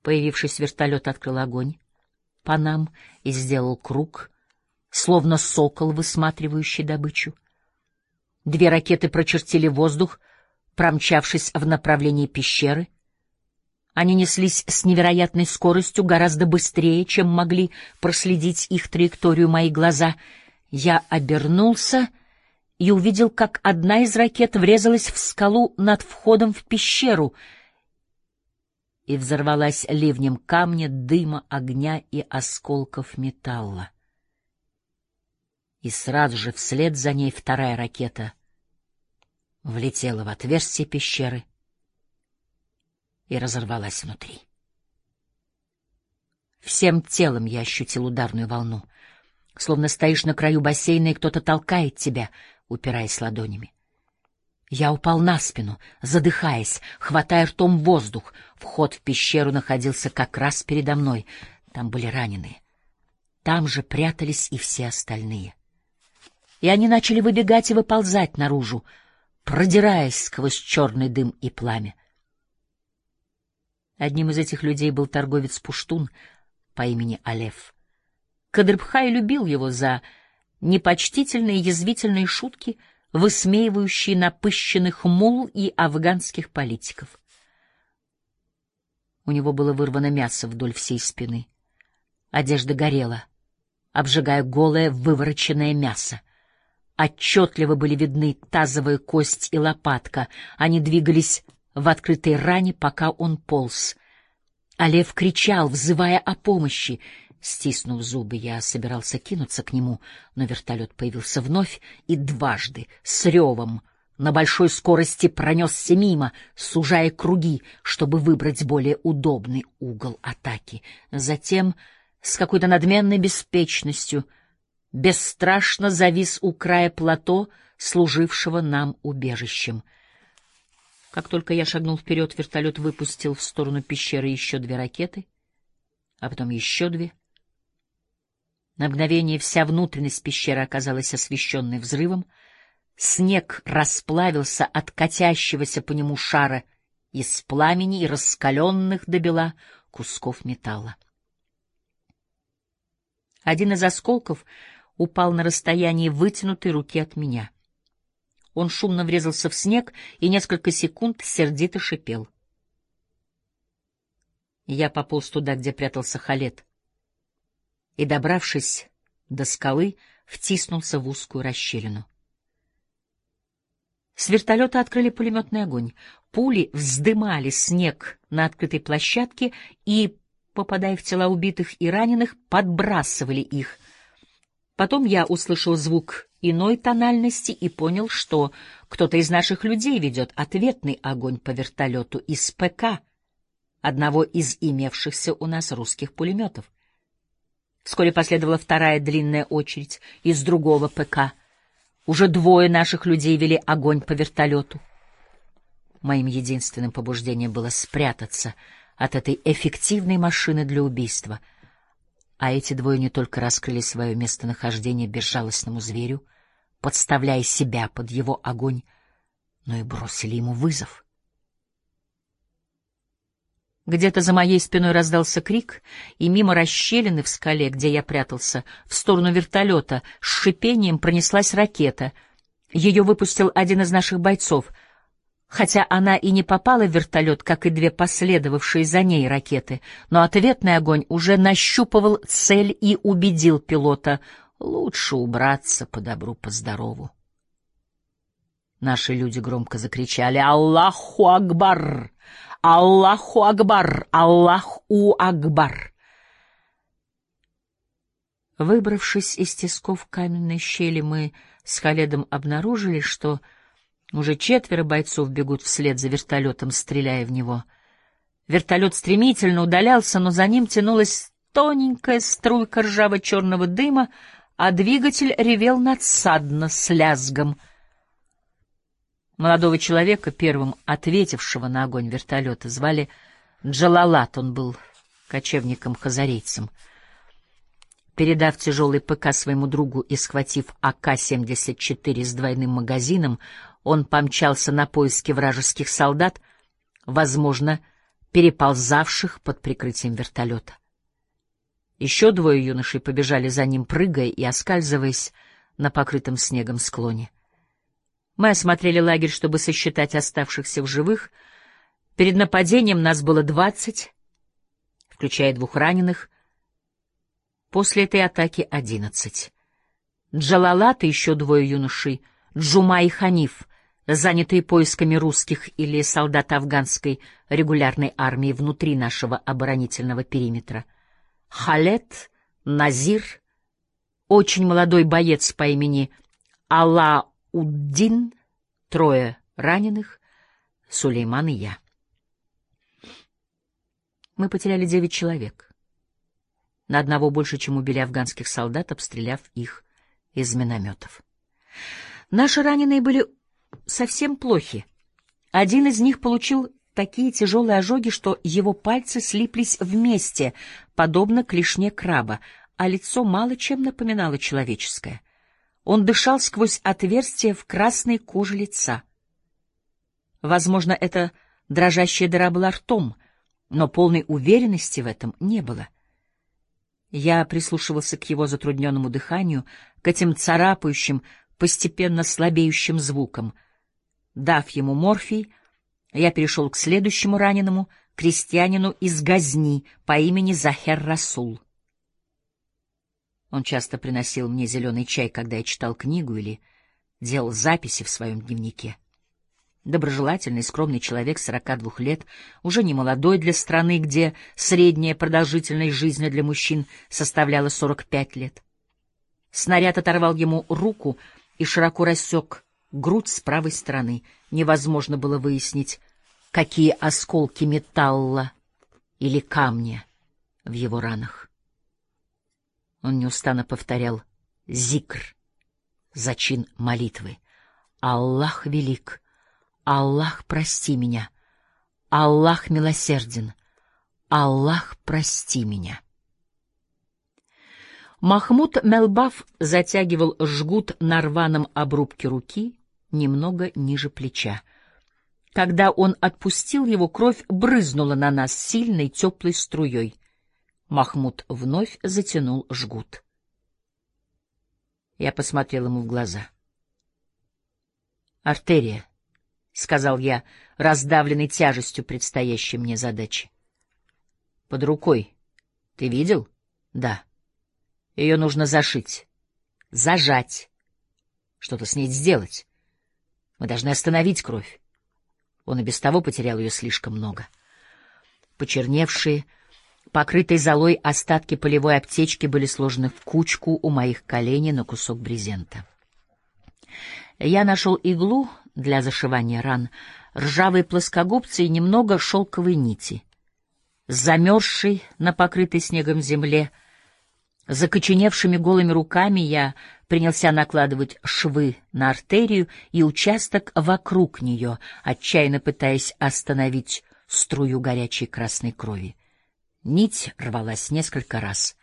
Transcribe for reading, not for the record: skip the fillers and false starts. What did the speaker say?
Появившись вертолет, открыл огонь по нам и сделал круг, словно сокол, высматривающий добычу. 2 ракеты прочертили воздух, промчавшись в направлении пещеры. Они неслись с невероятной скоростью, гораздо быстрее, чем могли проследить их траекторию мои глаза. Я обернулся и увидел, как одна из ракет врезалась в скалу над входом в пещеру и взорвалась ливнем камня, дыма, огня и осколков металла. И сразу же вслед за ней 2-я ракета влетела в отверстие пещеры и разорвалась внутри. Всем телом я ощутил ударную волну, словно стоишь на краю бассейна, и кто-то толкает тебя, упираясь ладонями. Я упал на спину, задыхаясь, хватая ртом воздух. Вход в пещеру находился как раз передо мной. Там были раненые. Там же прятались и все остальные. И они начали выбегать и выползать наружу, продираясь сквозь черный дым и пламя. Одним из этих людей был торговец-пуштун по имени Алеф. Кадрбхай любил его за непочтительные язвительные шутки, высмеивающие напыщенных мулл и афганских политиков. У него было вырвано мясо вдоль всей спины. Одежда горела, обжигая голое вывороченное мясо. Отчетливо были видны тазовая кость и лопатка. Они двигались в открытой ране, пока он полз. Алеф кричал, взывая о помощи. Стиснув зубы, я собирался кинуться к нему, но вертолет появился вновь и дважды, с ревом, на большой скорости пронесся мимо, сужая круги, чтобы выбрать более удобный угол атаки. Затем, с какой-то надменной беспечностью, бесстрашно завис у края плато, служившего нам убежищем. Как только я шагнул вперед, вертолет выпустил в сторону пещеры еще 2 ракеты, а потом еще 2. На мгновение вся внутренность пещеры оказалась освещенной взрывом. Снег расплавился от катящегося по нему шара из пламени и раскаленных до бела кусков металла. Один из осколков упал на расстоянии вытянутой руки от меня. Он шумно врезался в снег и несколько секунд сердито шипел. Я пополз туда, где прятался Халед, и, добравшись до скалы, втиснулся в узкую расщелину. С вертолета открыли пулеметный огонь. Пули вздымали снег на открытой площадке и, попадая в тела убитых и раненых, подбрасывали их. Потом я услышал звук иной тональности и понял, что кто-то из наших людей ведет ответный огонь по вертолету из ПК, одного из имевшихся у нас русских пулеметов. Вскоре последовала 2-я длинная очередь из другого ПК. Уже 2 наших людей вели огонь по вертолету. Моим единственным побуждением было спрятаться от этой эффективной машины для убийства. А эти 2 не только раскрыли свое местонахождение безжалостному зверю, подставляя себя под его огонь, но и бросили ему вызов. Где-то за моей спиной раздался крик, и мимо расщелины в скале, где я прятался, в сторону вертолета, с шипением пронеслась ракета. Ее выпустил один из наших бойцов, хотя она и не попала в вертолет, как и 2 последовавшие за ней ракеты, но ответный огонь уже нащупывал цель и убедил пилота лучше убраться по добру, по здорову. Наши люди громко закричали «Аллаху Акбар! Аллаху Акбар! Аллаху Акбар!». Выбравшись из тисков каменной щели, мы с Халедом обнаружили, что уже 4 бойцов бегут вслед за вертолетом, стреляя в него. Вертолет стремительно удалялся, но за ним тянулась тоненькая струйка ржаво-черного дыма, а двигатель ревел надсадно с лязгом. Молодого человека, первым ответившего на огонь вертолета, звали Джалалат, он был кочевником-хазарейцем. Передав тяжелый ПК своему другу и схватив АК-74 с двойным магазином, он помчался на поиски вражеских солдат, возможно, переползавших под прикрытием вертолета. Еще двое юношей побежали за ним, прыгая и оскальзываясь на покрытом снегом склоне. Мы осмотрели лагерь, чтобы сосчитать оставшихся в живых. Перед нападением нас было 20, включая 2 раненых. После этой атаки 11. Джалалат и еще 2 юношей, Джума и Ханиф, занятые поисками русских или солдат афганской регулярной армии внутри нашего оборонительного периметра. Халет, Назир, очень молодой боец по имени Алла-Уддин, 3 раненых, Сулейман и я. Мы потеряли 9 человек. На одного больше, чем убили афганских солдат, обстреляв их из минометов. Наши раненые были совсем плохи. Один из них получил такие тяжелые ожоги, что его пальцы слиплись вместе, подобно клешне краба, а лицо мало чем напоминало человеческое. Он дышал сквозь отверстие в красной коже лица. Возможно, эта дрожащая дыра была ртом, но полной уверенности в этом не было. Я прислушивался к его затрудненному дыханию, к этим царапающим, постепенно слабеющим звукам. Дав ему морфий, я перешел к следующему раненому, крестьянину из Газни по имени Захер Расул. Он часто приносил мне зеленый чай, когда я читал книгу или делал записи в своем дневнике. Доброжелательный, скромный человек 42 лет, уже не молодой для страны, где средняя продолжительность жизни для мужчин составляла 45 лет. Снаряд оторвал ему руку и широко рассек грудь с правой стороны. Невозможно было выяснить, какие осколки металла или камня в его ранах. Он неустанно повторял зикр, зачин молитвы. «Аллах велик! Аллах, прости меня! Аллах милосерден! Аллах, прости меня!» Махмуд Мелбаф затягивал жгут на рваном обрубке руки немного ниже плеча. Когда он отпустил его, кровь брызнула на нас сильной теплой струей. Махмуд вновь затянул жгут. Я посмотрел ему в глаза. «Артерия», — сказал я, раздавленный тяжестью предстоящей мне задачи. «Под рукой. Ты видел?» «Да. Ее нужно зашить, зажать, что-то с ней сделать. Мы должны остановить кровь. Он и без того потерял ее слишком много». Почерневшие, покрытые золой остатки полевой аптечки были сложены в кучку у моих коленей на кусок брезента. Я нашел иглу для зашивания ран, ржавые плоскогубцы и немного шелковой нити. С замерзшей на покрытой снегом земле, закоченевшими голыми руками я принялся накладывать швы на артерию и участок вокруг нее, отчаянно пытаясь остановить струю горячей красной крови. Нить рвалась несколько раз.